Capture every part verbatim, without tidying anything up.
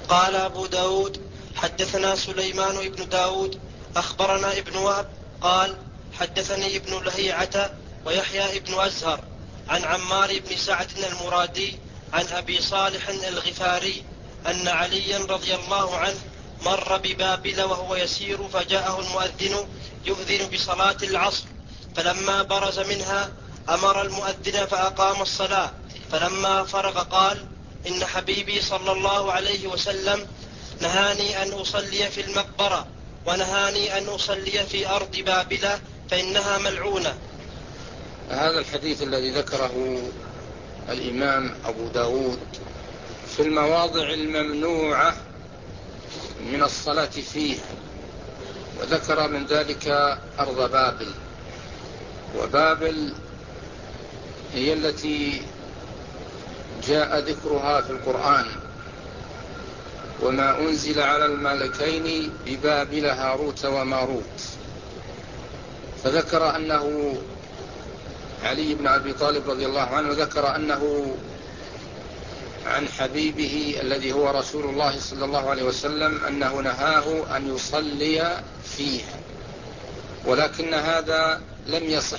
قال أبو داود حدثنا سليمان ابن داود أخبرنا ابن وهب قال حدثني ابن لهيعة ويحيى ابن أزهر عن عمار بن سعد المرادي عن أبي صالح الغفاري أن عليا رضي الله عنه مر ببابل وهو يسير فجاءه المؤذن يؤذن بصلاة العصر، فلما برز منها أمر المؤذن فأقام الصلاة، فلما فرغ قال إن حبيبي صلى الله عليه وسلم نهاني أن أصلي في المقبرة ونهاني أن أصلي في أرض بابل فإنها ملعونة. هذا الحديث الذي ذكره الإمام أبو داود في المواضع الممنوعة من الصلاة فيه، وذكر من ذلك أرض بابل، وبابل هي التي جاء ذكرها في القرآن وما أنزل على الملكين ببابل هاروت وماروت. فذكر أنه علي بن أبي طالب رضي الله عنه ذكر أنه عن حبيبه الذي هو رسول الله صلى الله عليه وسلم أنه نهاه أن يصلي فيها، ولكن هذا لم يصح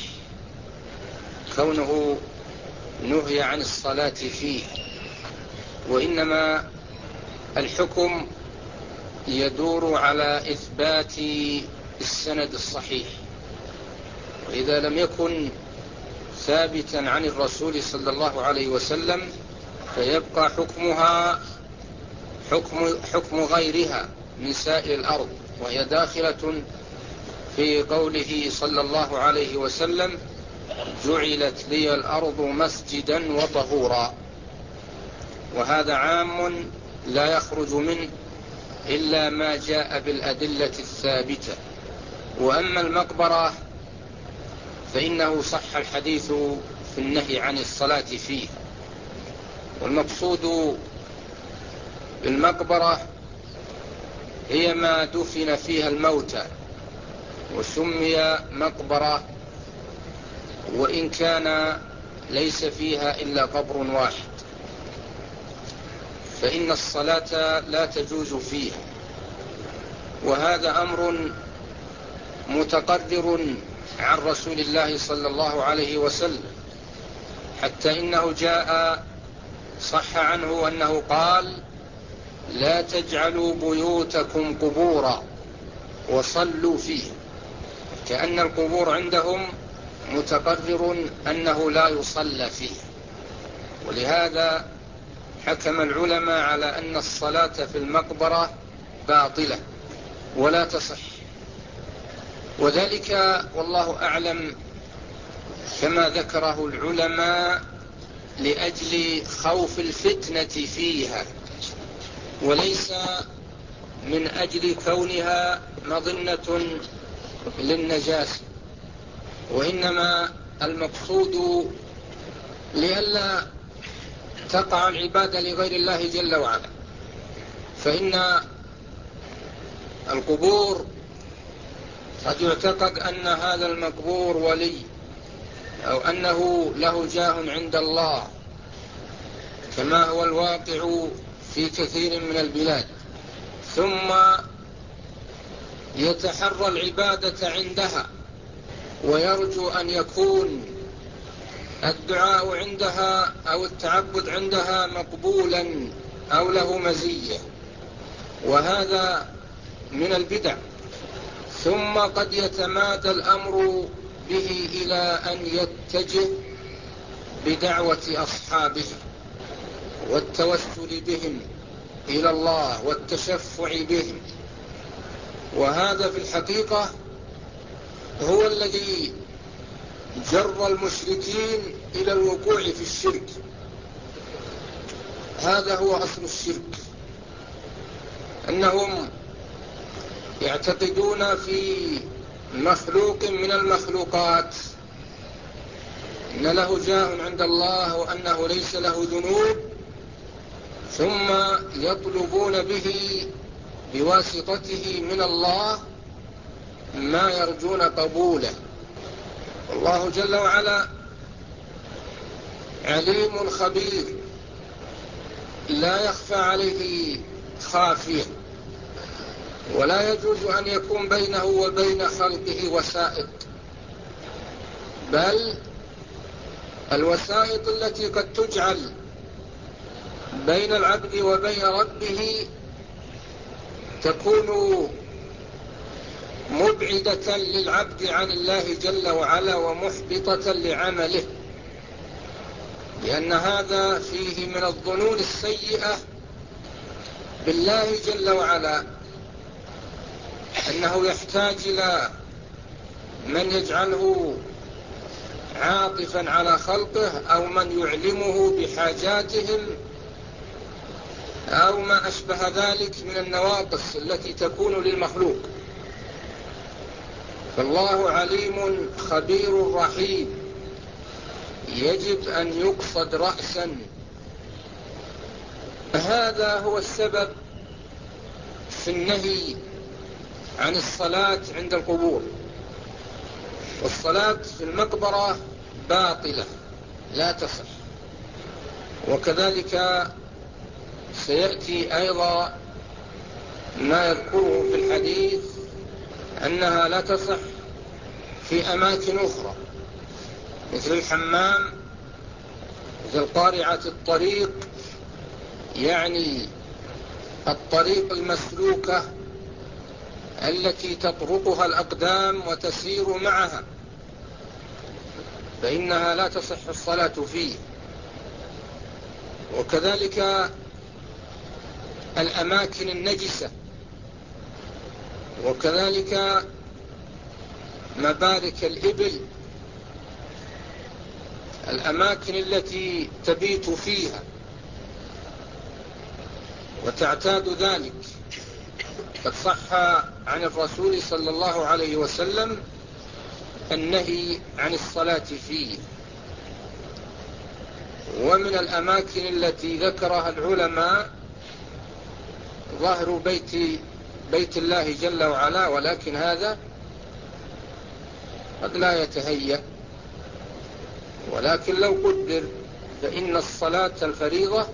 كونه نهي عن الصلاة فيه، وإنما الحكم يدور على إثبات السند الصحيح، وإذا لم يكن ثابتا عن الرسول صلى الله عليه وسلم فيبقى حكمها حكم, حكم غيرها من سائر الأرض، وهي داخلة في قوله صلى الله عليه وسلم جعلت لي الأرض مسجدا وطهورا، وهذا عام لا يخرج منه إلا ما جاء بالأدلة الثابتة. وأما المقبرة فإنه صح الحديث في النهي عن الصلاة فيه، والمقصود بالمقبرة هي ما دفن فيها الموتى، وسمي مقبرة وإن كان ليس فيها إلا قبر واحد، فإن الصلاة لا تجوز فيها، وهذا أمر متقرر عن رسول الله صلى الله عليه وسلم، حتى إنه جاء صح عنه أنه قال لا تجعلوا بيوتكم قبورا وصلوا فيه، كأن القبور عندهم متقرر أنه لا يصلى فيه. ولهذا حكم العلماء على أن الصلاة في المقبرة باطلة ولا تصح، وذلك والله أعلم كما ذكره العلماء لأجل خوف الفتنة فيها، وليس من أجل كونها مظنة للنجاسة، وإنما المقصود لئلا تقع العبادة لغير الله جل وعلا. فإن القبور قد يعتقد أن هذا المقبور ولي أو أنه له جاه عند الله، كما هو الواقع في كثير من البلاد، ثم يتحرى العبادة عندها ويرجو أن يكون الدعاء عندها أو التعبد عندها مقبولا أو له مزية، وهذا من البدع. ثم قد يتمادى الأمر به إلى أن يتجه بدعوة أصحابه والتوسل بهم إلى الله والتشفع بهم، وهذا في الحقيقة هو الذي جر المشركين إلى الوقوع في الشرك. هذا هو أصل الشرك، أنهم يعتقدون في مخلوق من المخلوقات إن له جاه عند الله وأنه ليس له ذنوب، ثم يطلبون به بواسطته من الله ما يرجون قبوله. الله جل وعلا عليم خبير، لا يخفى عليه خافية، ولا يجوز أن يكون بينه وبين خلقه وسائط، بل الوسائط التي قد تجعل بين العبد وبين ربه تكون مبعدة للعبد عن الله جل وعلا ومحبطة لعمله، لأن هذا فيه من الظنون السيئة بالله جل وعلا، أنه يحتاج إلى من يجعله عاطفا على خلقه، أو من يعلمه بحاجاتهم، أو ما أشبه ذلك من النواقص التي تكون للمخلوق. فالله عليم خبير رحيم، يجب أن يقصد رأسا. هذا هو السبب في النهي عن الصلاة عند القبور، والصلاة في المقبرة باطلة لا تصح. وكذلك سيأتي أيضا ما يذكره في الحديث أنها لا تصح في أماكن أخرى، مثل الحمام، مثل قارعة الطريق، يعني الطريق المسلوكة التي تطرقها الأقدام وتسير معها، فإنها لا تصح الصلاة فيه. وكذلك الأماكن النجسة، وكذلك مبارك الإبل، الأماكن التي تبيت فيها وتعتاد ذلك، قد صح عن الرسول صلى الله عليه وسلم النهي عن الصلاة فيه. ومن الأماكن التي ذكرها العلماء ظهر بيت بيت الله جل وعلا، ولكن هذا قد لا يتهيأ، ولكن لو قدر فإن الصلاة الفريضة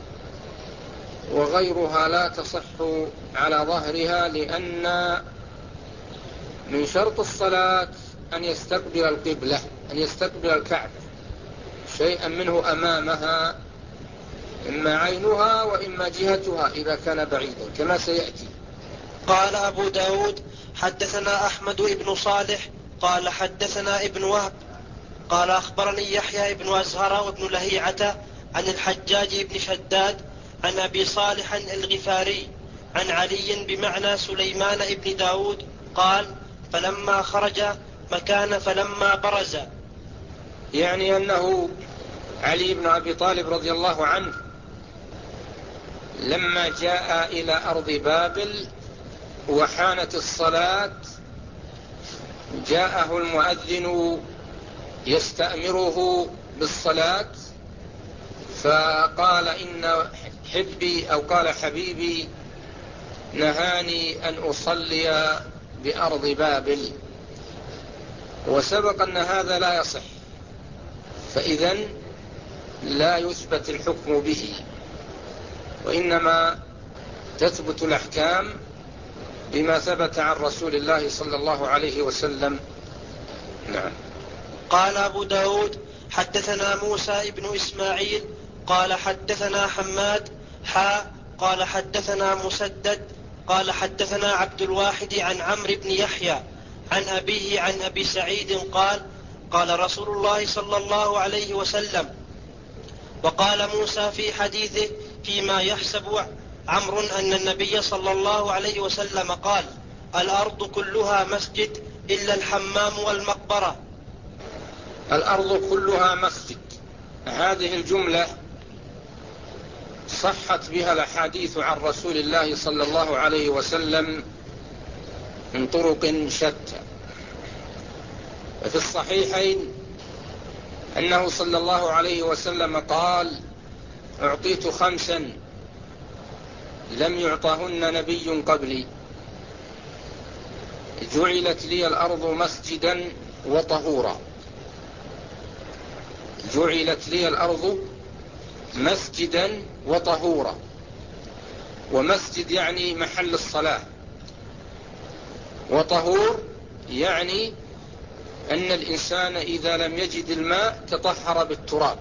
وغيرها لا تصح على ظهرها، لأن من شرط الصلاة أن يستقبل القبلة، أن يستقبل الكعبة، شيئا منه أمامها، إما عينها وإما جهتها إذا كان بعيدا، كما سيأتي. قال أبو داود حدثنا أحمد بن صالح قال حدثنا ابن وهب قال أخبرني يحيى بن أزهر وابن لهيعة عن الحجاج بن شداد عن أبي صالح الغفاري عن علي بمعنى سليمان بن داود قال فلما خرج مكان فلما برز، يعني أنه علي بن أبي طالب رضي الله عنه لما جاء إلى أرض بابل وحانت الصلاة جاءه المؤذن يستأمره بالصلاة، فقال إن حبي أو قال حبيبي نهاني أن أصلي بأرض بابل، وسبق أن هذا لا يصح، فإذن لا يثبت الحكم به، وإنما تثبت الأحكام بما ثبت عن رسول الله صلى الله عليه وسلم. نعم. قال أبو داود حدثنا موسى ابن إسماعيل قال حدثنا حماد حا قال حدثنا مسدد قال حدثنا عبد الواحد عن عمرو بن يحيى عن أبيه عن أبي سعيد قال قال رسول الله صلى الله عليه وسلم. وقال موسى في حديثه فيما يحسب عمرو أن النبي صلى الله عليه وسلم قال الأرض كلها مسجد إلا الحمام والمقبرة. الأرض كلها مسجد، هذه الجملة صحت بها الأحاديث عن رسول الله صلى الله عليه وسلم من طرق شتى. وفي الصحيحين أنه صلى الله عليه وسلم قال أعطيت خمسا لم يعطهن نبي قبلي، جعلت لي الأرض مسجدا وطهورا، جعلت لي الأرض مسجدا وطهورا. ومسجد يعني محل الصلاة، وطهور يعني أن الإنسان إذا لم يجد الماء تطهر بالتراب،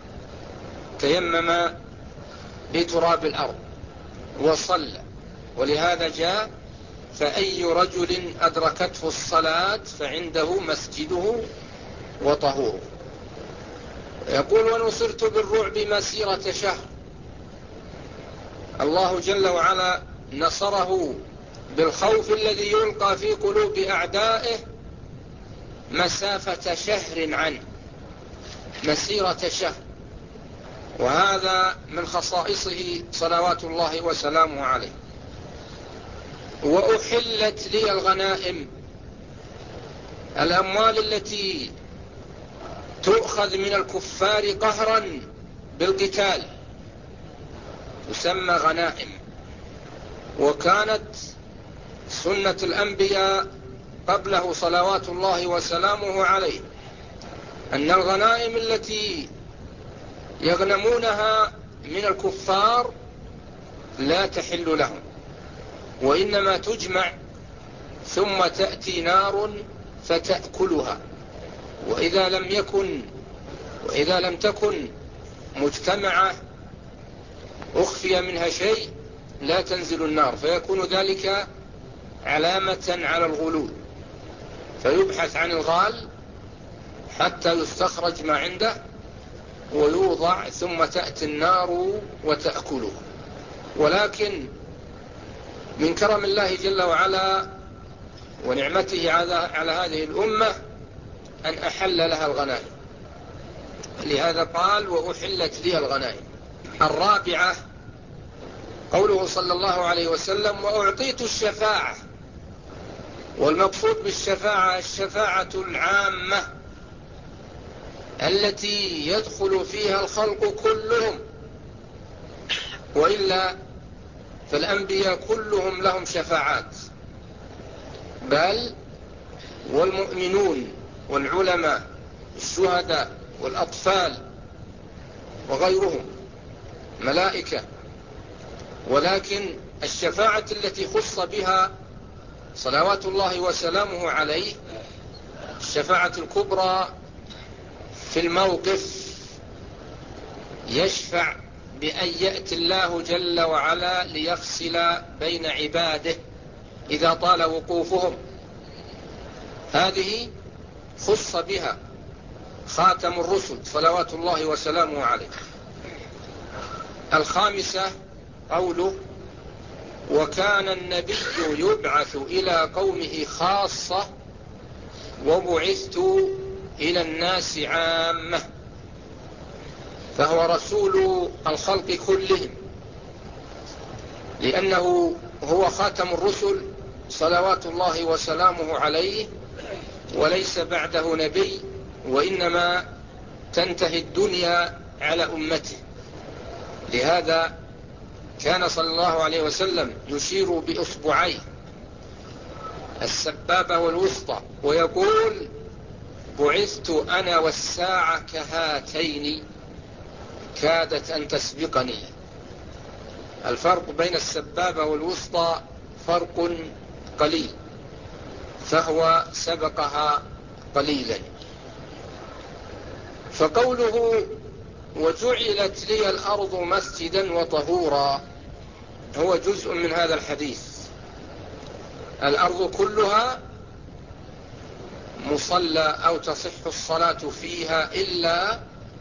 تيمم بتراب الأرض وصلى. ولهذا جاء فأي رجل أدركته الصلاة فعنده مسجده وطهوره. يقول ونصرت بالرعب مسيرة شهر. الله جل وعلا نصره بالخوف الذي يلقى في قلوب أعدائه مسافة شهر عنه، مسيرة شهر، وهذا من خصائصه صلوات الله وسلامه عليه. وأحلت لي الغنائم، الأموال التي تؤخذ من الكفار قهرا بالقتال تسمى غنائم. وكانت سنة الأنبياء قبله صلوات الله وسلامه عليه أن الغنائم التي يغنمونها من الكفار لا تحل لهم، وإنما تجمع ثم تأتي نار فتأكلها، وإذا لم يكن وإذا لم تكن مجتمعة أخفي منها شيء لا تنزل النار، فيكون ذلك علامة على الغلول، فيبحث عن الغال حتى يستخرج ما عنده ويوضع، ثم تأتي النار وتأكله. ولكن من كرم الله جل وعلا ونعمته على هذه الأمة أن أحل لها الغنائم، لهذا قال وأحلت لي الغنائم. الرابعة قوله صلى الله عليه وسلم وأعطيت الشفاعة. والمقصود بالشفاعة الشفاعة العامة التي يدخل فيها الخلق كلهم، وإلا فالأنبياء كلهم لهم شفاعات، بل والمؤمنون والعلماء الشهداء والأطفال وغيرهم ملائكة. ولكن الشفاعة التي خص بها صلوات الله وسلامه عليه الشفاعة الكبرى في الموقف، يشفع بأن يأتي الله جل وعلا ليفصل بين عباده إذا طال وقوفهم، هذه خص بها خاتم الرسل صلوات الله وسلامه عليه. الخامسة قوله وكان النبي يبعث إلى قومه خاصة وبعثت إلى الناس عامة، فهو رسول الخلق كلهم، لأنه هو خاتم الرسل صلوات الله وسلامه عليه، وليس بعده نبي، وإنما تنتهي الدنيا على أمته. لهذا كان صلى الله عليه وسلم يشير بإصبعيه السبابة والوسطى ويقول بعثت أنا والساعة كهاتين كادت أن تسبقني. الفرق بين السبابة والوسطى فرق قليل، فهو سبقها قليلا. فقوله وجعلت لي الأرض مسجدا وطهورا هو جزء من هذا الحديث. الأرض كلها مصلى أو تصح الصلاة فيها إلا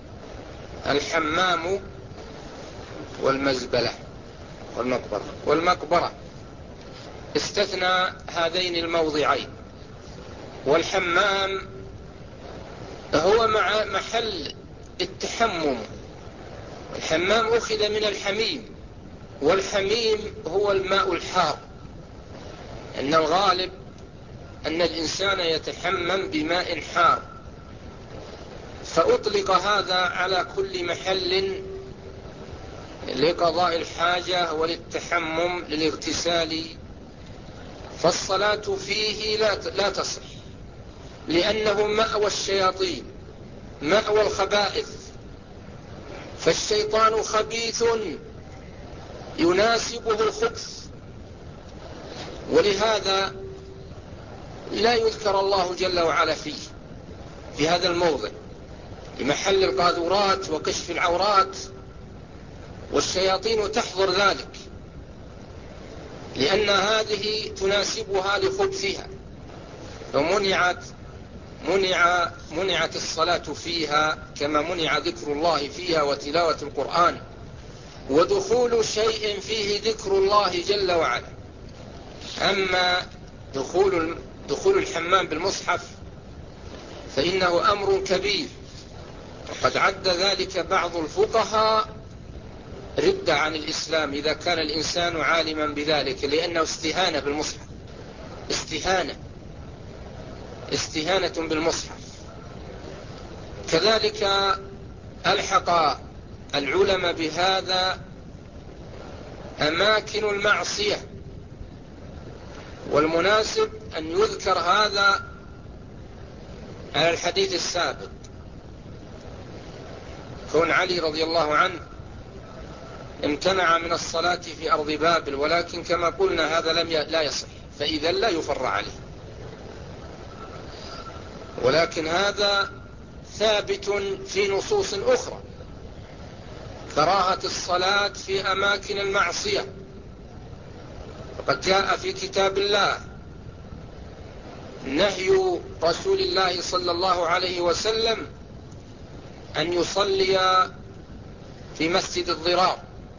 الحمام والمزبلة والمقبرة والمقبرة استثنى هذين الموضعين. والحمام هو مع محل التحمم، الحمام أخذ من الحميم، والحميم هو الماء الحار، أن الغالب أن الإنسان يتحمم بماء حار، فأطلق هذا على كل محل لقضاء الحاجة وللتحمم للاغتسال. فالصلاة فيه لا لا تصح، لأنه مأوى الشياطين، مأوى الخبائث، فالشيطان خبيث يناسبه الخبث، ولهذا لا يذكر الله جل وعلا فيه في هذا الموضع لمحل القاذورات وكشف العورات، والشياطين تحضر ذلك لأن هذه تناسبها لخبثها، فمنعت منع منعت الصلاة فيها كما منع ذكر الله فيها وتلاوة القرآن ودخول شيء فيه ذكر الله جل وعلا. أما دخول دخول الحمام بالمصحف فإنه أمر كبير، وقد عد ذلك بعض الفقهاء ردة عن الإسلام إذا كان الإنسان عالما بذلك، لأنه استهانة بالمصحف، استهانة استهانة بالمصحف. كذلك ألحق العلماء بهذا أماكن المعصية، والمناسب أن يذكر هذا على الحديث السابق، كون علي رضي الله عنه امتنع من الصلاة في أرض بابل، ولكن كما قلنا هذا لم لا يصح، فإذا لا يفر عليه، ولكن هذا ثابت في نصوص أخرى، كراهة الصلاة في أماكن المعصية، وقد جاء في كتاب الله نهي رسول الله صلى الله عليه وسلم أن يصلي في مسجد الضرار،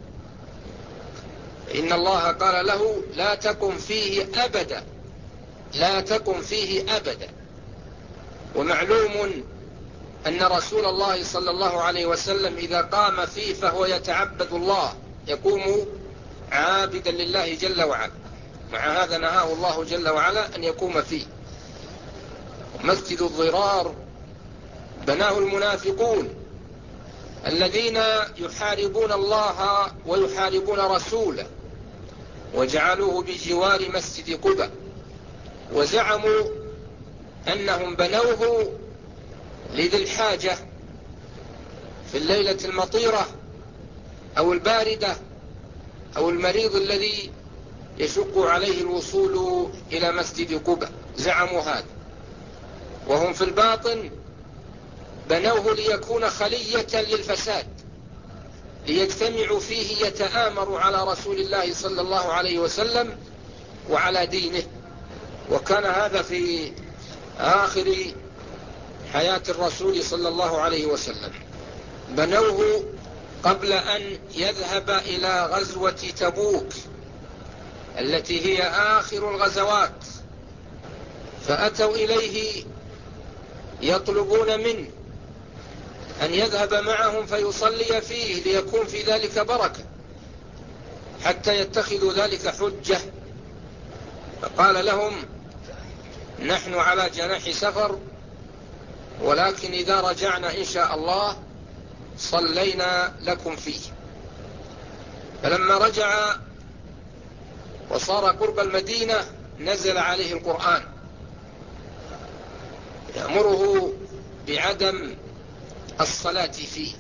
إن الله قال له لا تقم فيه أبدا، لا تقم فيه أبدا. ومعلوم أن رسول الله صلى الله عليه وسلم إذا قام فيه فهو يتعبد الله، يقوم عابدا لله جل وعلا، مع هذا نهاه الله جل وعلا أن يقوم فيه. مسجد الضرار بناه المنافقون الذين يحاربون الله ويحاربون رسوله، وجعلوه بجوار مسجد قباء، وزعموا أنهم بنوه لذي الحاجة في الليلة المطيرة أو الباردة أو المريض الذي يشق عليه الوصول إلى مسجد قباء، زعموا هذا، وهم في الباطن بنوه ليكون خلية للفساد، ليجتمعوا فيه يتآمروا على رسول الله صلى الله عليه وسلم وعلى دينه. وكان هذا في آخر حياة الرسول صلى الله عليه وسلم، بنوه قبل أن يذهب إلى غزوة تبوك التي هي آخر الغزوات، فأتوا إليه يطلبون منه أن يذهب معهم فيصلي فيه ليكون في ذلك بركة، حتى يتخذوا ذلك حجة. فقال لهم نحن على جناح سفر، ولكن إذا رجعنا إن شاء الله صلينا لكم فيه. فلما رجع وصار قرب المدينة نزل عليه القرآن يأمره بعدم الصلاة فيه،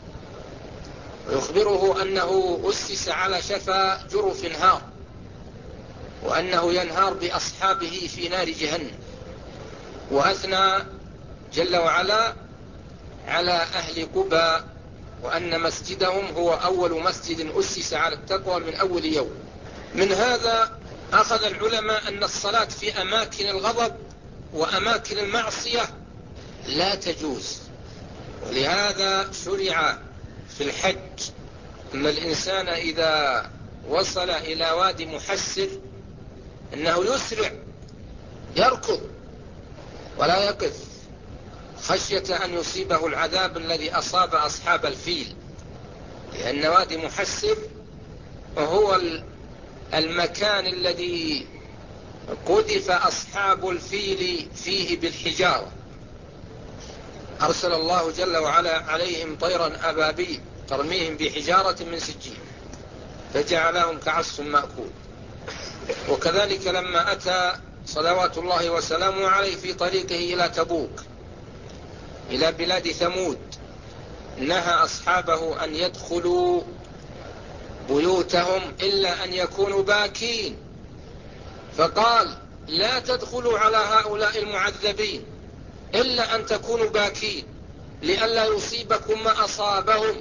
ويخبره أنه أسس على شفا جرف نهار، وأنه ينهار بأصحابه في نار جهنم. وأثنى جل وعلا على أهل قباء وأن مسجدهم هو أول مسجد أسس على التقوى من أول يوم. من هذا أخذ العلماء أن الصلاة في أماكن الغضب وأماكن المعصية لا تجوز، ولهذا شرع في الحج أن الإنسان إذا وصل إلى وادي محسر أنه يسرع يركض ولا يقف، خشية أن يصيبه العذاب الذي أصاب أصحاب الفيل، لأن وادي محسر وهو المكان الذي قذف أصحاب الفيل فيه بالحجارة، أرسل الله جل وعلا عليهم طيرا أبابيل ترميهم بحجارة من سجيل فجعلهم كعصف مأكول. وكذلك لما أتى صلوات الله وسلامه عليه في طريقه إلى تبوك إلى بلاد ثمود نهى أصحابه أن يدخلوا بيوتهم إلا أن يكونوا باكين، فقال لا تدخلوا على هؤلاء المعذبين إلا أن تكونوا باكين لئلا يصيبكم ما أصابهم،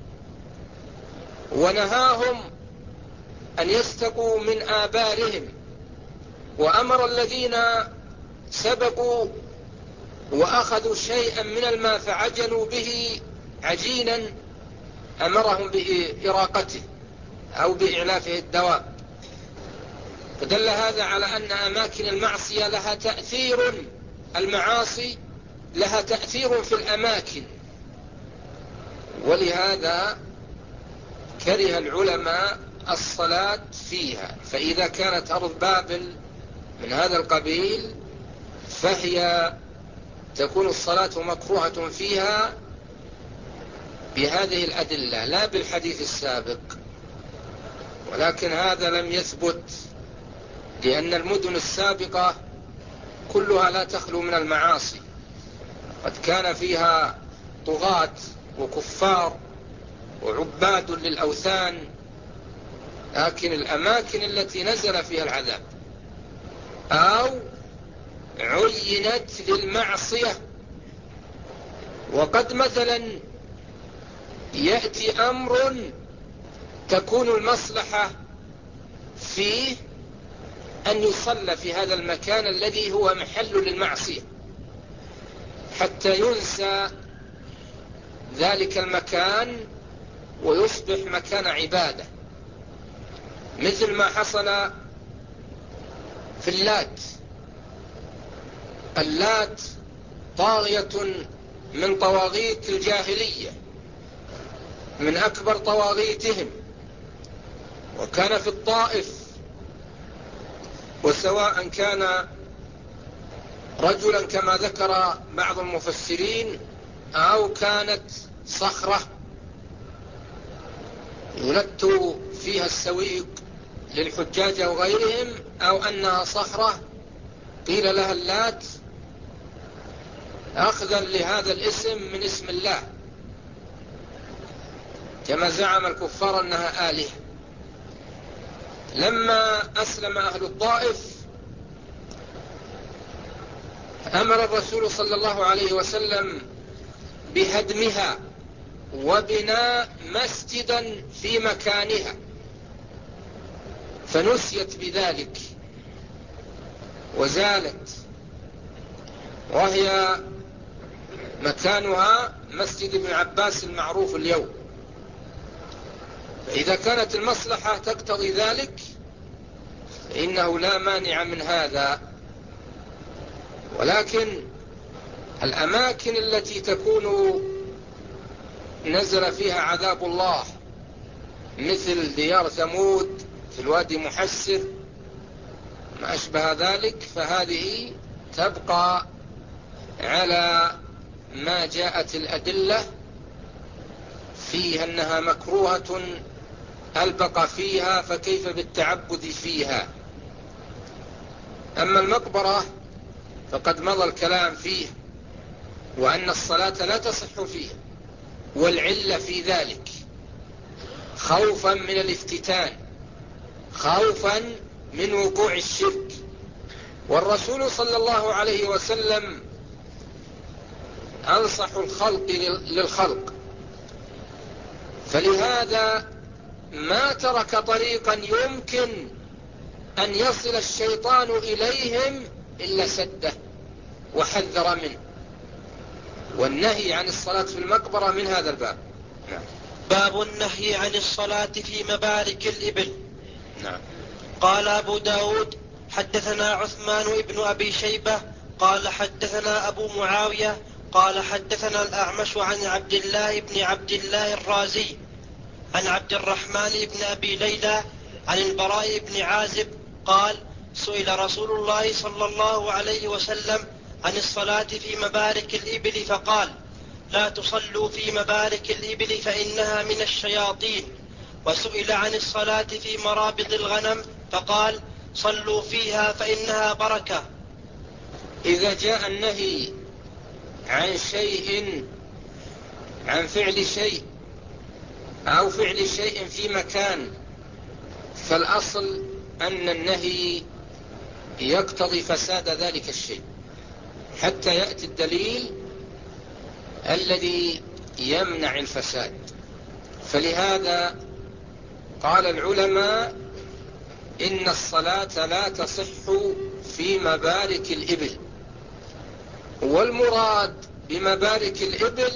ونهاهم أن يستقوا من آبارهم، وأمر الذين سبقوا وأخذوا شيئا من الماء فعجنوا به عجينا أمرهم بإراقته أو بإعلافه الدواب. فدل هذا على أن أماكن المعصية لها تأثير، المعاصي لها تأثير في الأماكن، ولهذا كره العلماء الصلاة فيها. فإذا كانت أرض بابل من هذا القبيل فهي تكون الصلاة مكروهة فيها بهذه الأدلة لا بالحديث السابق، ولكن هذا لم يثبت لأن المدن السابقة كلها لا تخلو من المعاصي، قد كان فيها طغاة وكفار وعباد للأوثان، لكن الأماكن التي نزل فيها العذاب أو عينت للمعصية، وقد مثلا يأتي أمر تكون المصلحة فيه أن يصلى في هذا المكان الذي هو محل للمعصية حتى ينسى ذلك المكان ويصبح مكان عبادة، مثل ما حصل في اللات. اللات طاغية من طواغيت الجاهلية، من أكبر طواغيتهم، وكان في الطائف، وسواء كان رجلا كما ذكر بعض المفسرين أو كانت صخرة يلت فيها السويق للحجاج أو غيرهم، أو أنها صخرة قيل لها اللات أخذا لهذا الاسم من اسم الله، كما زعم الكفار أنها آلهة. لما أسلم أهل الطائف أمر الرسول صلى الله عليه وسلم بهدمها وبناء مسجدا في مكانها، فنسيت بذلك وزالت، وهي مكانها مسجد ابن عباس المعروف اليوم. فإذا كانت المصلحة تقتضي ذلك فإنه لا مانع من هذا، ولكن الأماكن التي تكون نزل فيها عذاب الله مثل ديار ثمود في الوادي محسر ما أشبه ذلك، فهذه تبقى على ما جاءت الأدلة فيها أنها مكروهة البقى فيها، فكيف بالتعبد فيها. أما المقبرة فقد مضى الكلام فيه، وأن الصلاة لا تصح فيها، والعلة في ذلك خوفا من الافتتان، خوفا من وقوع الشرك. والرسول صلى الله عليه وسلم أنصح الخلق للخلق، فلهذا ما ترك طريقا يمكن أن يصل الشيطان إليهم إلا سده وحذر منه، والنهي عن الصلاة في المقبرة من هذا الباب. نعم. باب النهي عن الصلاة في مبارك الإبل. نعم. قال أبو داود حدثنا عثمان بن أبي شيبة قال حدثنا أبو معاوية قال حدثنا الأعمش عن عبد الله بن عبد الله الرازي عن عبد الرحمن بن أبي ليلى عن البراء بن عازب قال سئل رسول الله صلى الله عليه وسلم عن الصلاة في مبارك الإبل فقال لا تصلوا في مبارك الإبل فإنها من الشياطين. وسئل عن الصلاة في مرابض الغنم فقال صلوا فيها فإنها بركة. إذا جاء النهي عن شيء، عن فعل شيء أو فعل شيء في مكان، فالأصل أن النهي يقتضي فساد ذلك الشيء حتى يأتي الدليل الذي يمنع الفساد. فلهذا قال العلماء إن الصلاة لا تصح في مبارك الإبل، والمراد بمبارك الإبل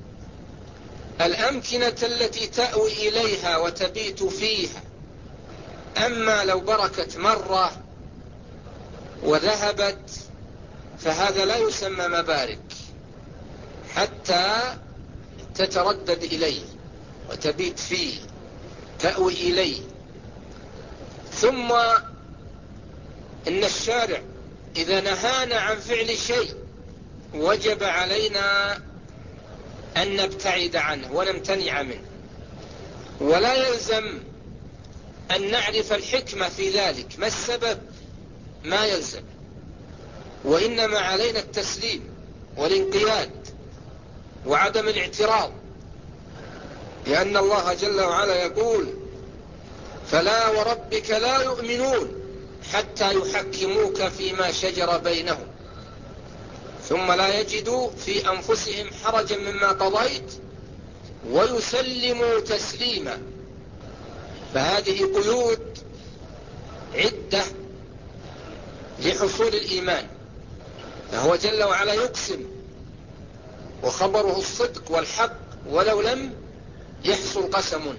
الأمكنة التي تأوي إليها وتبيت فيها. أما لو بركت مرة وذهبت فهذا لا يسمى مبارك حتى تتردد إليه وتبيت فيه، تأوي إليه. ثم إن الشارع إذا نهانا عن فعل شيء وجب علينا أن نبتعد عنه ونمتنع منه، ولا يلزم أن نعرف الحكمة في ذلك، ما السبب، ما يلزم، وإنما علينا التسليم والانقياد وعدم الاعتراض، لأن الله جل وعلا يقول: فلا وربك لا يؤمنون حتى يحكموك فيما شجر بينهم ثم لا يجدوا في أنفسهم حرجا مما قضيت ويسلموا تسليما. فهذه قيود عدة لحصول الإيمان. فهو جل وعلا يقسم وخبره الصدق والحق ولو لم يحصل قسم.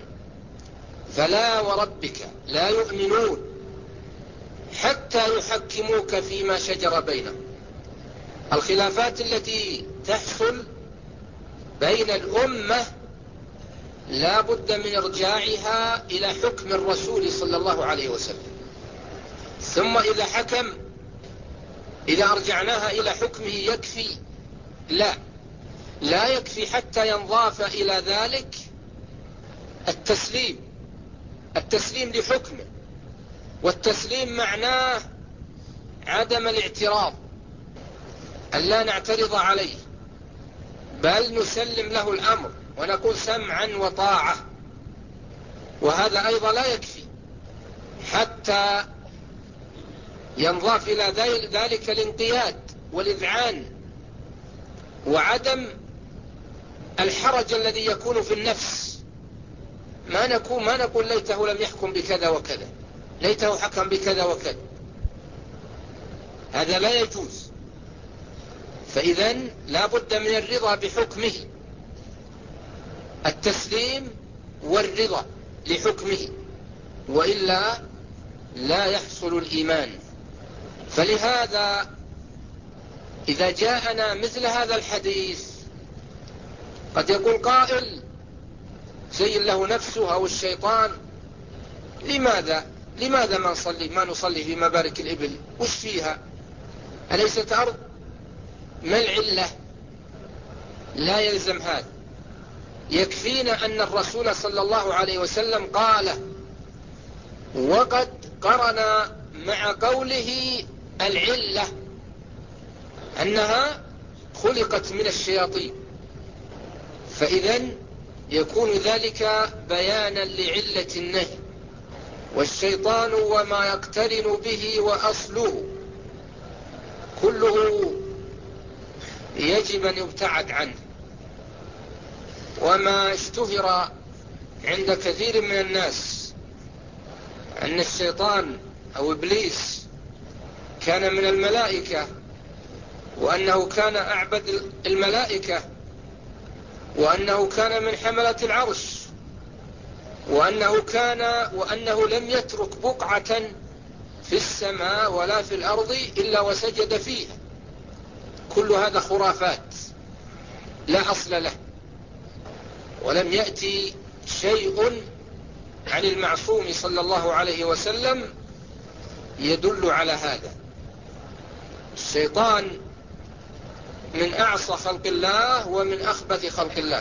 فلا وربك لا يؤمنون حتى يحكموك فيما شجر بينهم. الخلافات التي تحصل بين الأمة لا بد من إرجاعها إلى حكم الرسول صلى الله عليه وسلم. ثم إذا حكم، إذا أرجعناها إلى حكمه يكفي؟ لا، لا يكفي حتى ينضاف إلى ذلك التسليم، التسليم لحكمه. والتسليم معناه عدم الاعتراض، أن لا نعترض عليه، بل نسلم له الأمر ونقول سمعا وطاعة. وهذا أيضا لا يكفي حتى ينضاف إلى ذلك الانقياد والإذعان وعدم الحرج الذي يكون في النفس. ما نقول ما نقول ليته لم يحكم بكذا وكذا، ليته حكم بكذا وكذا، هذا لا يجوز. فإذن لا بد من الرضا بحكمه، التسليم والرضا لحكمه، وإلا لا يحصل الإيمان. فلهذا إذا جاءنا مثل هذا الحديث قد يقول قائل زين له نفسه أو الشيطان: لماذا لماذا ما نصلي ما نصلي في مبارك الإبل؟ وش فيها؟ أليست أرض؟ ما العلة؟ لا يلزم هذا. يكفينا أن الرسول صلى الله عليه وسلم قال، وقد قرن مع قوله العلة أنها خلقت من الشياطين، فإذن يكون ذلك بيانا لعلة النهي. والشيطان وما يقترن به وأصله كله يجب أن يبتعد عنه. وما اشتهر عند كثير من الناس أن الشيطان أو إبليس كان من الملائكة، وأنه كان أعبد الملائكة، وأنه كان من حملة العرش، وأنه كان وأنه لم يترك بقعة في السماء ولا في الأرض إلا وسجد فيها. كل هذا خرافات لا أصل له، ولم يأتي شيء عن المعصوم صلى الله عليه وسلم يدل على هذا. الشيطان من أعصى خلق الله ومن أخبث خلق الله.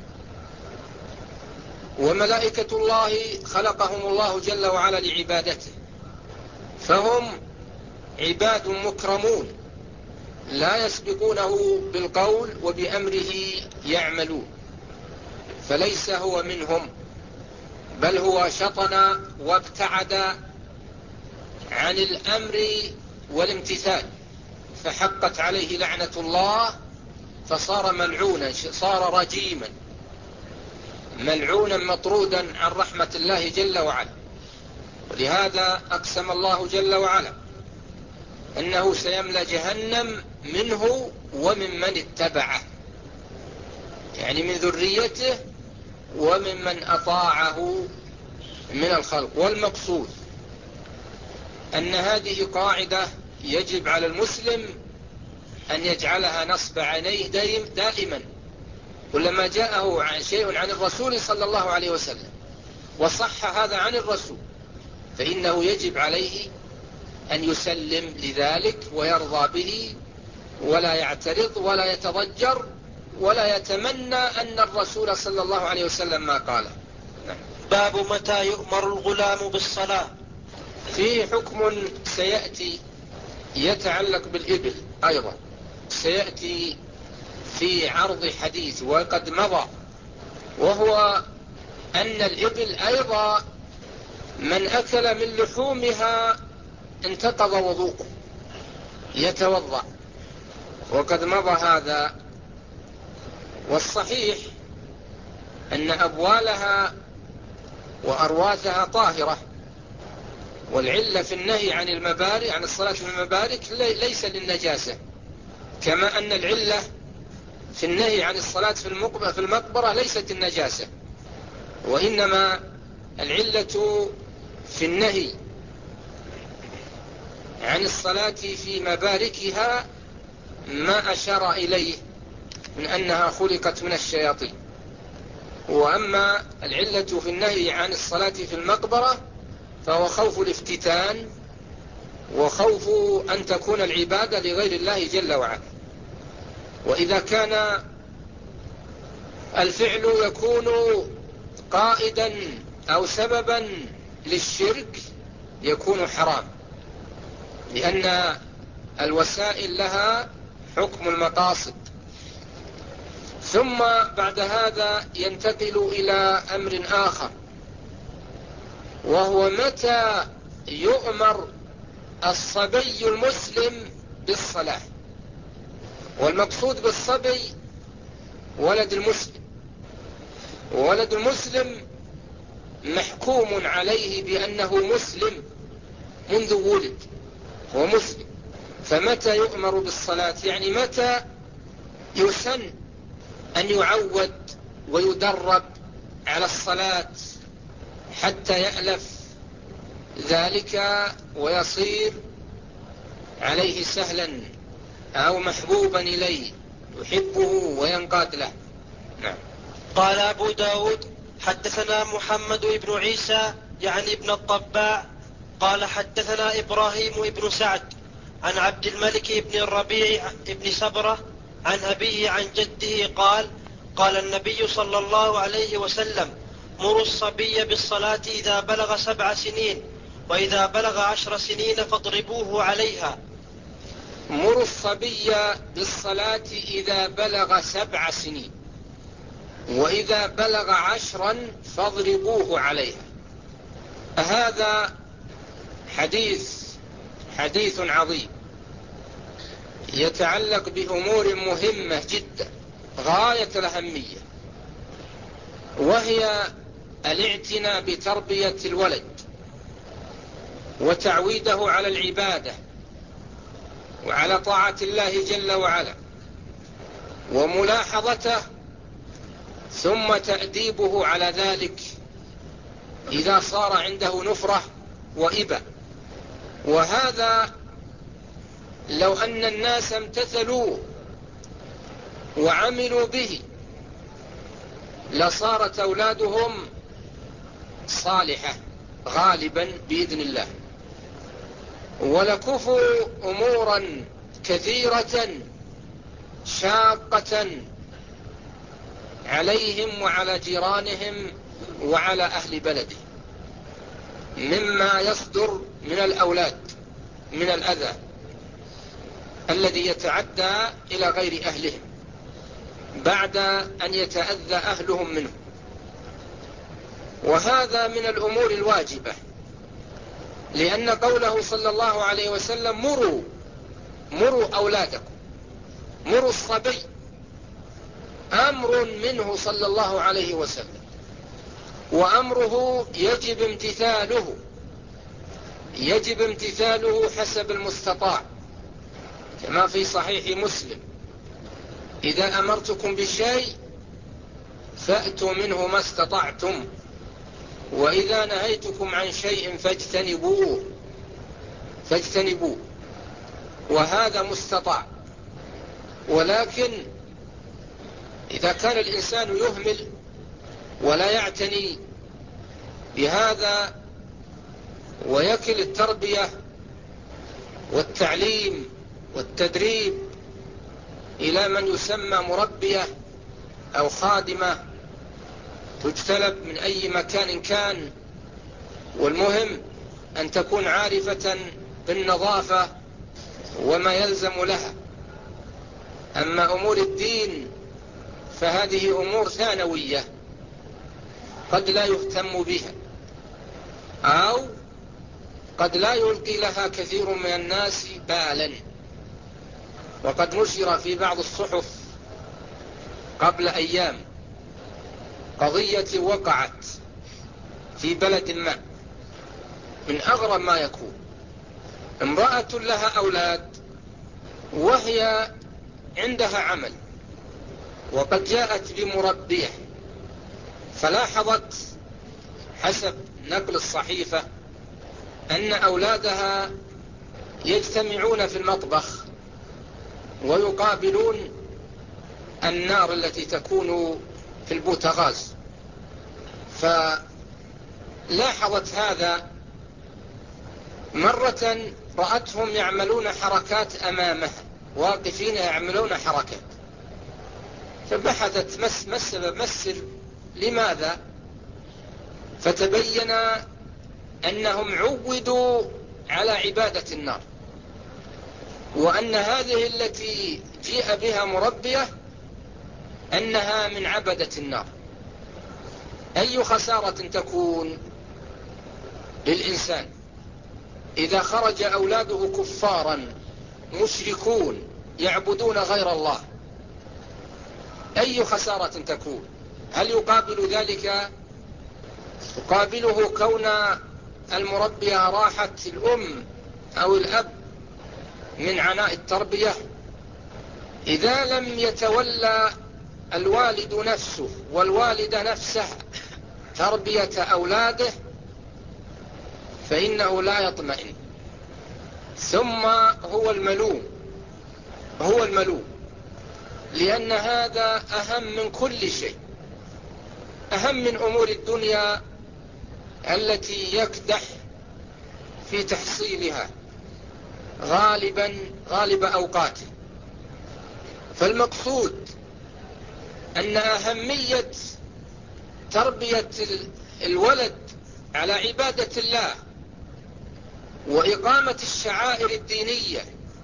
وملائكة الله خلقهم الله جل وعلا لعبادته، فهم عباد مكرمون لا يسبقونه بالقول وبأمره يعملون، فليس هو منهم بل هو شطن وابتعد عن الأمر والامتثال، فحقت عليه لعنة الله، فصار ملعونا، صار رجيما ملعونا مطرودا عن رحمة الله جل وعلا. ولهذا أقسم الله جل وعلا أنه سيملأ جهنم منه ومن من اتبعه، يعني من ذريته ومن من أطاعه من الخلق. والمقصود أن هذه قاعدة يجب على المسلم أن يجعلها نصب عينيه دائما، كلما جاءه عن شيء عن الرسول صلى الله عليه وسلم وصح هذا عن الرسول فإنه يجب عليه أن يسلم لذلك ويرضى به، ولا يعترض ولا يتضجر ولا يتمنى أن الرسول صلى الله عليه وسلم ما قاله. باب متى يؤمر الغلام بالصلاة. فيه حكم سيأتي يتعلق بالإبل أيضا، سيأتي في عرض حديث وقد مضى، وهو أن الإبل أيضا من أكل من لحومها انتقض وضوءه يتوضأ، وقد مضى هذا. والصحيح أن أبوالها وأرواثها طاهرة، والعلة في النهي عن المبارك عن الصلاة في المبارك ليس للنجاسة، كما أن العلة في النهي عن الصلاة في المقبرة ليست النجاسة، وإنما العلة في النهي عن الصلاة في مباركها ما أشار إليه من أنها خلقت من الشياطين. وأما العلة في النهي عن الصلاة في المقبرة فهو خوف الافتتان وخوف أن تكون العبادة لغير الله جل وعلا. وإذا كان الفعل يكون قائدا أو سببا للشرك يكون حرام، لأن الوسائل لها حكم المقاصد. ثم بعد هذا ينتقل إلى أمر آخر، وهو متى يؤمر الصبي المسلم بالصلاة. والمقصود بالصبي ولد المسلم، وولد المسلم محكوم عليه بأنه مسلم منذ ولد هو مسلم. فمتى يؤمر بالصلاة يعني متى يسن أن يعود ويدرب على الصلاة حتى يألف ذلك ويصير عليه سهلا أو محبوبا إليه يحبه وينقاد له. نعم. قال أبو داود حدثنا محمد بن عيسى يعني ابن الطباع قال حدثنا إبراهيم بن سعد عن عبد الملك بن الربيع بن سبرة عن أبيه عن جده قال قال النبي صلى الله عليه وسلم مروا الصبي بالصلاة إذا بلغ سبع سنين وإذا بلغ عشر سنين فاضربوه عليها. مروا الصبي بالصلاة إذا بلغ سبع سنين وإذا بلغ عشرا فاضربوه عليها. هذا حديث حديث عظيم يتعلق بأمور مهمة جدا غاية الأهمية، وهي الاعتناء بتربية الولد وتعويده على العبادة وعلى طاعة الله جل وعلا وملاحظته، ثم تأديبه على ذلك إذا صار عنده نفرة وإبة. وهذا لو أن الناس امتثلوا وعملوا به لصارت أولادهم صالحة غالبا بإذن الله، ولكفوا أمورا كثيرة شاقة عليهم وعلى جيرانهم وعلى أهل بلده مما يصدر من الأولاد من الأذى الذي يتعدى إلى غير أهلهم بعد أن يتأذى أهلهم منه. وهذا من الأمور الواجبة، لأن قوله صلى الله عليه وسلم مروا مروا أولادكم، مروا الصبي، أمر منه صلى الله عليه وسلم، وأمره يجب امتثاله يجب امتثاله حسب المستطاع، كما في صحيح مسلم: إذا أمرتكم بشيء فأتوا منه ما استطعتم، وإذا نهيتكم عن شيء فاجتنبوه فاجتنبوه وهذا مستطاع. ولكن إذا كان الإنسان يهمل ولا يعتني بهذا ويكل التربية والتعليم والتدريب إلى من يسمى مربية أو خادمة تجتلب من أي مكان كان، والمهم أن تكون عارفة بالنظافة وما يلزم لها. أما أمور الدين فهذه أمور ثانوية قد لا يهتم بها، أو قد لا يلقي لها كثير من الناس بالا. وقد نشر في بعض الصحف قبل أيام قضية وقعت في بلد ما من أغرب ما يكون: امرأة لها أولاد وهي عندها عمل، وقد جاءت بمربية، فلاحظت حسب نقل الصحيفة أن أولادها يجتمعون في المطبخ ويقابلون النار التي تكون في البوتاغاز. فلاحظت هذا، مرة رأتهم يعملون حركات أمامها، واقفين يعملون حركات، فبحثت ما السبب، ما السر، لماذا؟ فتبين أنهم عودوا على عبادة النار، وأن هذه التي جيء بها مربية أنها من عبدة النار. أي خسارة تكون للإنسان إذا خرج أولاده كفارا مشركون يعبدون غير الله؟ أي خسارة تكون؟ هل يقابل ذلك يقابله كون المربية راحت الأم أو الأب من عناء التربية؟ إذا لم يتولى الوالد نفسه والوالدة نفسها تربية أولاده فإنه لا يطمئن، ثم هو الملوم هو الملوم لأن هذا أهم من كل شيء، أهم من أمور الدنيا التي يكدح في تحصيلها غالبا غالب أوقاته. فالمقصود أن أهمية تربية الولد على عبادة الله وإقامة الشعائر الدينية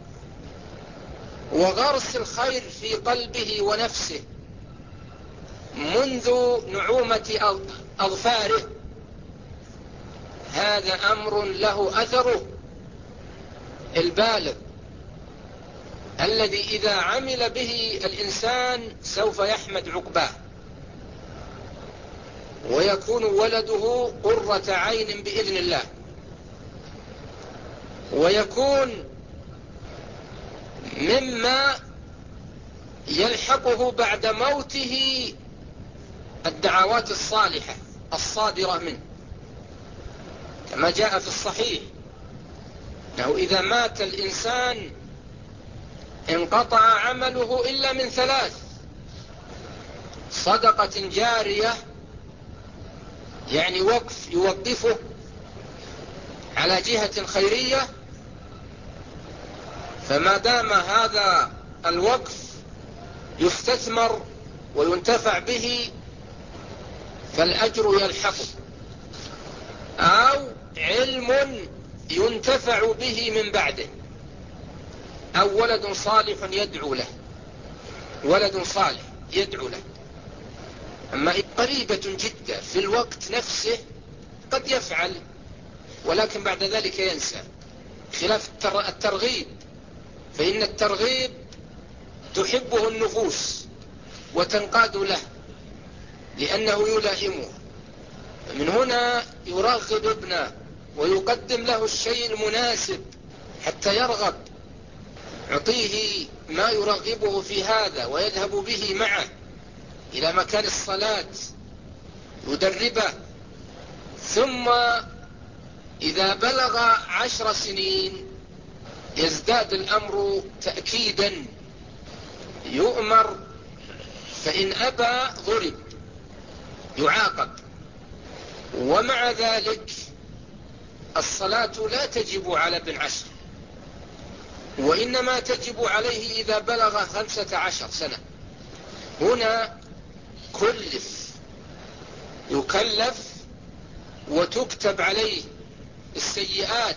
وغرس الخير في قلبه ونفسه منذ نعومة أظفاره، هذا أمر له أثره البالغ الذي إذا عمل به الإنسان سوف يحمد عقباه، ويكون ولده قرة عين بإذن الله، ويكون مما يلحقه بعد موته الدعوات الصالحة الصادرة منه، كما جاء في الصحيح أنه إذا مات الإنسان انقطع عمله إلا من ثلاث: صدقة جارية، يعني وقف يوقفه على جهة خيرية، فما دام هذا الوقف يستثمر وينتفع به فالأجر يلحقه، أو علم ينتفع به من بعده، أو ولد صالح يدعو له ولد صالح يدعو له. أما قريبة جدا في الوقت نفسه قد يفعل ولكن بعد ذلك ينسى، خلاف الترغيب، فإن الترغيب تحبه النفوس وتنقاد له لأنه يلائمه. من هنا يرغب ابنه ويقدم له الشيء المناسب حتى يرغب، يعطيه ما يرغبه في هذا ويذهب به معه إلى مكان الصلاة، يدربه. ثم إذا بلغ عشر سنين يزداد الأمر تأكيدا، يؤمر، فإن أبى ضرب يعاقب. ومع ذلك الصلاة لا تجب على ابن عشر، وإنما تجب عليه إذا بلغ خمسة عشر سنة. هنا كلف، يكلف وتكتب عليه السيئات،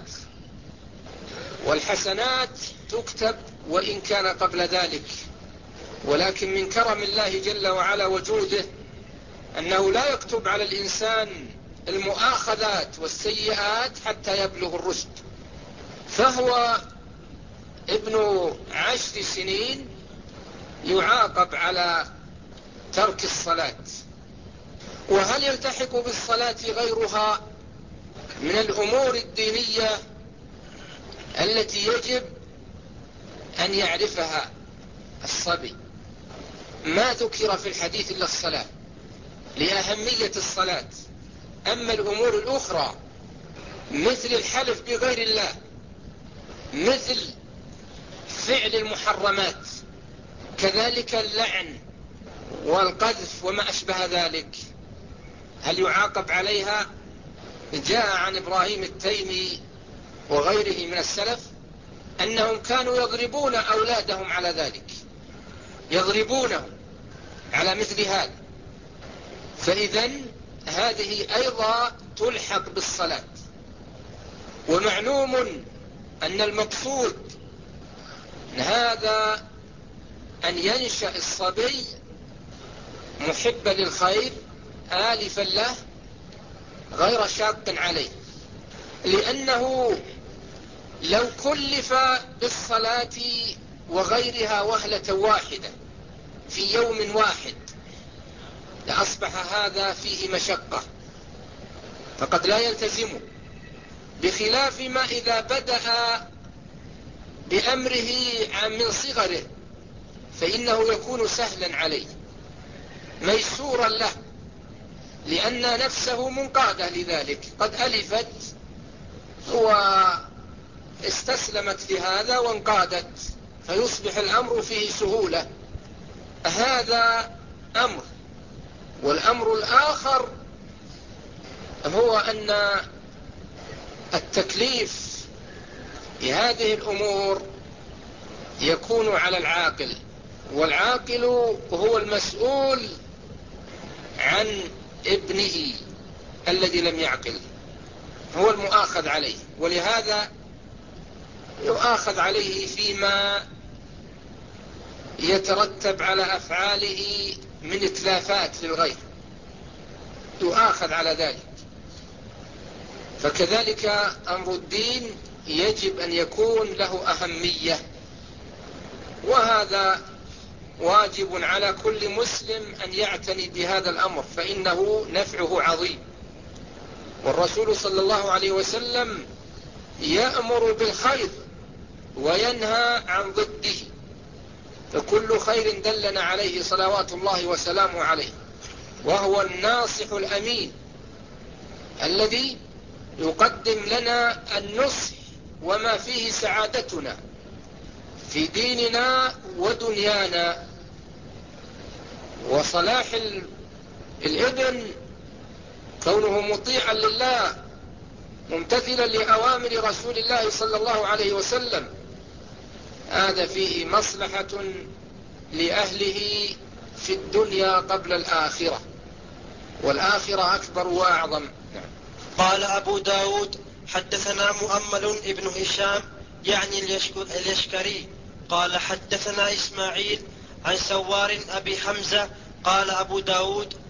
والحسنات تكتب وإن كان قبل ذلك. ولكن من كرم الله جل وعلا وجوده أنه لا يكتب على الإنسان المؤاخذات والسيئات حتى يبلغ الرشد. فهو ابن عشر سنين يعاقب على ترك الصلاة. وهل يلتحق بالصلاة غيرها من الأمور الدينية التي يجب أن يعرفها الصبي؟ ما ذكر في الحديث إلا الصلاة لأهمية الصلاة. أما الأمور الأخرى مثل الحلف بغير الله، مثل فعل المحرمات، كذلك اللعن والقذف وما أشبه ذلك، هل يعاقب عليها؟ جاء عن إبراهيم التيمي وغيره من السلف أنهم كانوا يضربون أولادهم على ذلك، يضربونهم على مثل هذا. فإذن هذه أيضا تلحق بالصلاة. ومعلوم أن المقصود هذا أن ينشأ الصبي محبا للخير آلفا له غير شاق عليه، لأنه لو كلف بالصلاة وغيرها وهلة واحدة في يوم واحد لأصبح هذا فيه مشقة، فقد لا يلتزمه، بخلاف ما إذا بدأ بأمره من صغره فإنه يكون سهلا عليه ميسورا له، لأن نفسه منقادة لذلك، قد ألفت واستسلمت لهذا وانقادت، فيصبح الأمر فيه سهولة. هذا أمر. والأمر الآخر هو أن التكليف بهذه الأمور يكون على العاقل، والعاقل هو المسؤول عن ابنه الذي لم يعقل، هو المؤاخذ عليه، ولهذا يؤاخذ عليه فيما يترتب على أفعاله من إتلافات للغير، يؤاخذ على ذلك. فكذلك أمر الدين يجب أن يكون له أهمية، وهذا واجب على كل مسلم أن يعتني بهذا الأمر، فإنه نفعه عظيم. والرسول صلى الله عليه وسلم يأمر بالخير وينهى عن ضده، فكل خير دلنا عليه صلوات الله وسلامه عليه، وهو الناصح الأمين الذي يقدم لنا النصح وما فيه سعادتنا في ديننا ودنيانا. وصلاح الابن كونه مطيعا لله ممتثلا لأوامر رسول الله صلى الله عليه وسلم، هذا فيه مصلحة لأهله في الدنيا قبل الآخرة، والآخرة أكبر وأعظم. قال أبو داود حدثنا مؤمل ابن هشام يعني اليشكري قال حدثنا إسماعيل عن سوار أبي حمزة قال أبو داود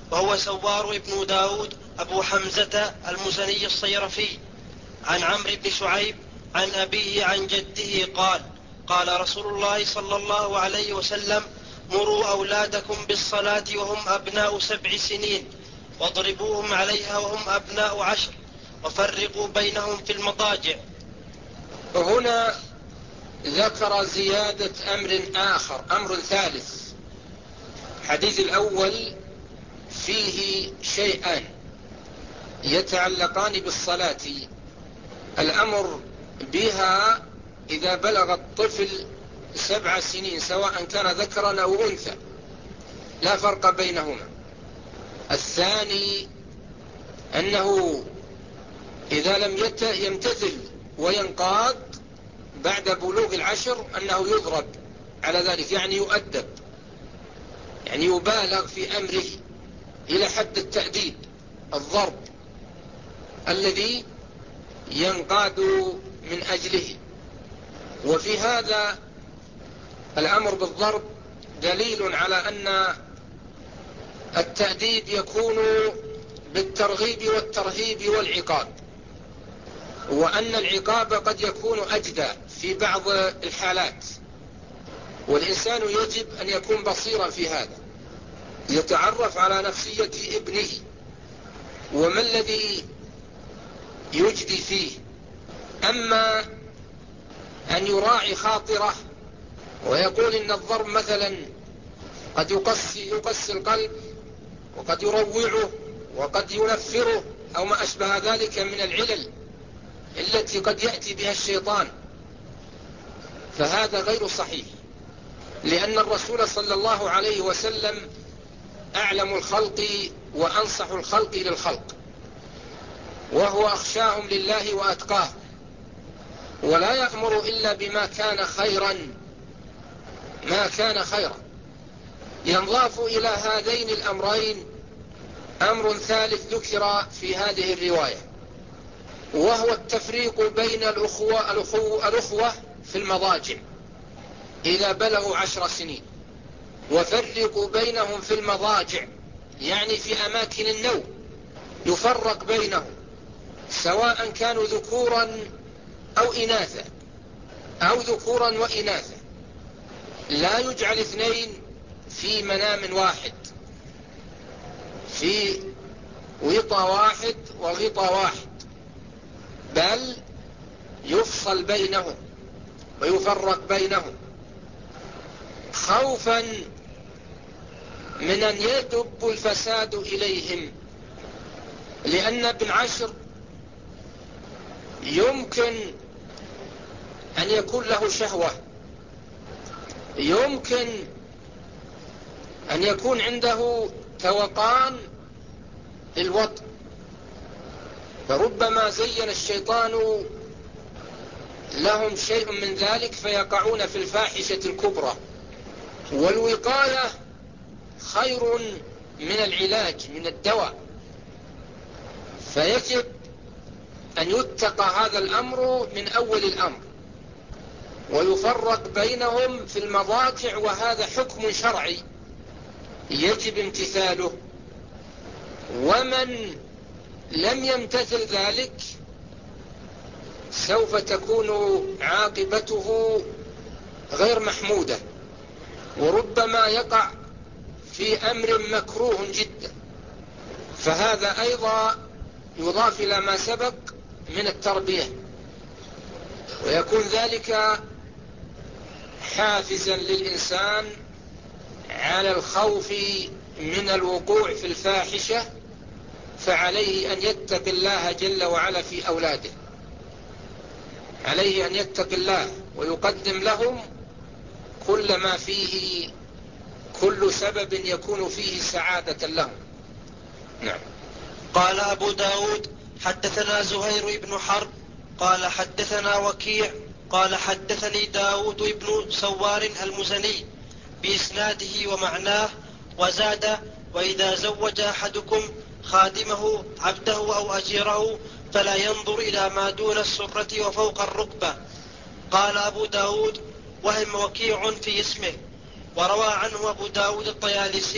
وهو سوار بن داود أبو حمزة المزني الصيرفي، عن عمرو بن شعيب عن أبيه عن جده قال: قال رسول الله صلى الله عليه وسلم: مروا أولادكم بالصلاة وهم أبناء سبع سنين، واضربوهم عليها وهم أبناء عشر، وفرقوا بينهم في المضاجع. وهنا ذكر زيادة أمر آخر، أمر ثالث. الحديث الأول فيه شيئان يتعلقان بالصلاة: الأمر بها إذا بلغ الطفل سبع سنين سواء كان ذكرا أو أنثى، لا فرق بينهما. الثاني أنه إذا لم يمتثل وينقاد بعد بلوغ العشر أنه يضرب على ذلك، يعني يؤدب، يعني يبالغ في أمره إلى حد التأديب، الضرب الذي ينقاد من أجله. وفي هذا الأمر بالضرب دليل على أن التأديب يكون بالترغيب والترهيب والعقاب، وأن العقاب قد يكون أجدى في بعض الحالات، والإنسان يجب أن يكون بصيرا في هذا، يتعرف على نفسية ابنه وما الذي يجدي فيه. أما أن يراعي خاطره ويقول إن الضرب مثلا قد يقسي, يقسي القلب، وقد يروعه، وقد ينفره، أو ما أشبه ذلك من العلل التي قد يأتي بها الشيطان، فهذا غير صحيح، لأن الرسول صلى الله عليه وسلم أعلم الخلق وأنصح الخلق للخلق، وهو أخشاهم لله وأتقاه، ولا يأمر إلا بما كان خيرا، ما كان خيرا. ينضاف إلى هذين الأمرين أمر ثالث ذكر في هذه الرواية، وهو التفريق بين الأخوة, الأخوة, الأخوة في المضاجع إذا بلغوا عشر سنين. وفرقوا بينهم في المضاجع يعني في أماكن النوم، يفرق بينهم سواء كانوا ذكورا أو إناثا، أو ذكورا وإناثا، لا يجعل اثنين في منام واحد، في وطى واحد وغطى واحد، بل يفصل بينهم ويفرق بينهم، خوفا من أن يدب الفساد إليهم. لأن ابن عشر يمكن أن يكون له شهوة، يمكن أن يكون عنده توقان للوطء، فربما زين الشيطان لهم شيء من ذلك فيقعون في الفاحشة الكبرى. والوقاية خير من العلاج، من الدواء، فيجب أن يتقى هذا الأمر من أول الأمر، ويفرق بينهم في المضاجع، وهذا حكم شرعي يجب امتثاله. ومن لم يمتثل ذلك سوف تكون عاقبته غير محمودة، وربما يقع في أمر مكروه جدا، فهذا أيضا يضاف إلى ما سبق من التربية، ويكون ذلك حافزا للإنسان على الخوف من الوقوع في الفاحشة، فعليه أن يتقي الله جل وعلا في أولاده، عليه أن يتقي الله ويقدم لهم كل ما فيه، كل سبب يكون فيه سعادة لهم. نعم. قال أبو داود: حدثنا زهير بن حرب قال حدثنا وكيع قال حدثني داود بن سوار المزني بإسناده ومعناه، وزاد: وإذا زوج أحدكم خادمه عبده أو أجيره فلا ينظر إلى ما دون السرة وفوق الركبة. قال أبو داود: وهم وكيع في اسمه. وروى عنه أبو داود الطيالسي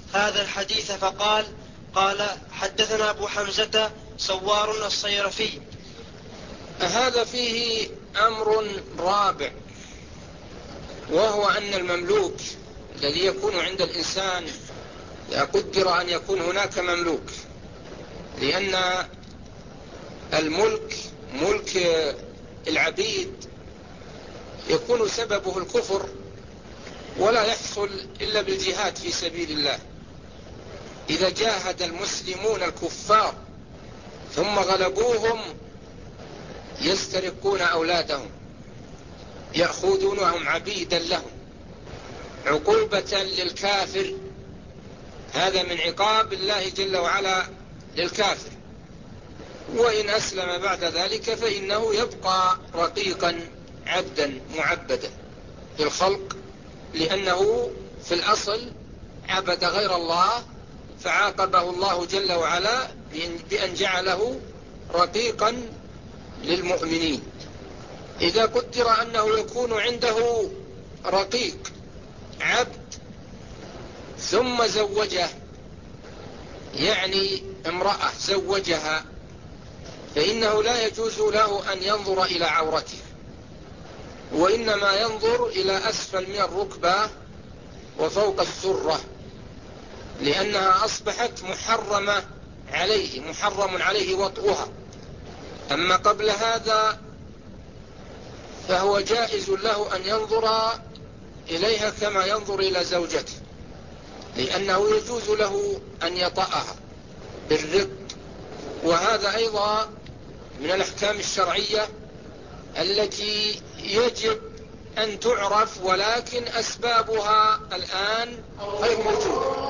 هذا الحديث فقال: قال حدثنا أبو حمزة سوار الصيرفي. هذا فيه أمر رابع، وهو أن المملوك الذي يكون عند الإنسان لا قدر أن يكون هناك مملوك، لأن الملك ملك العبيد يكون سببه الكفر، ولا يحصل إلا بالجهاد في سبيل الله. إذا جاهد المسلمون الكفار ثم غلبوهم يسترقون أولادهم، يأخذونهم عبيدا لهم عقوبة للكافر. هذا من عقاب الله جل وعلا للكافر. وإن أسلم بعد ذلك فإنه يبقى رقيقا عبدا معبدا في الخلق، لأنه في الأصل عبد غير الله، فعاقبه الله جل وعلا بأن جعله رقيقا للمؤمنين. إذا قدر أنه يكون عنده رقيق عبد ثم زوجه، يعني امرأة زوجها، فإنه لا يجوز له أن ينظر إلى عورتها، وإنما ينظر إلى أسفل من الركبة وفوق السرة، لأنها أصبحت محرمة عليه، محرم عليه وطئها. أما قبل هذا فهو جائز له أن ينظر إليها كما ينظر إلى زوجته، لأنه يجوز له أن يطأها بالرق. وهذا أيضا من الأحكام الشرعية التي يجب أن تعرف، ولكن أسبابها الآن غير موجودة.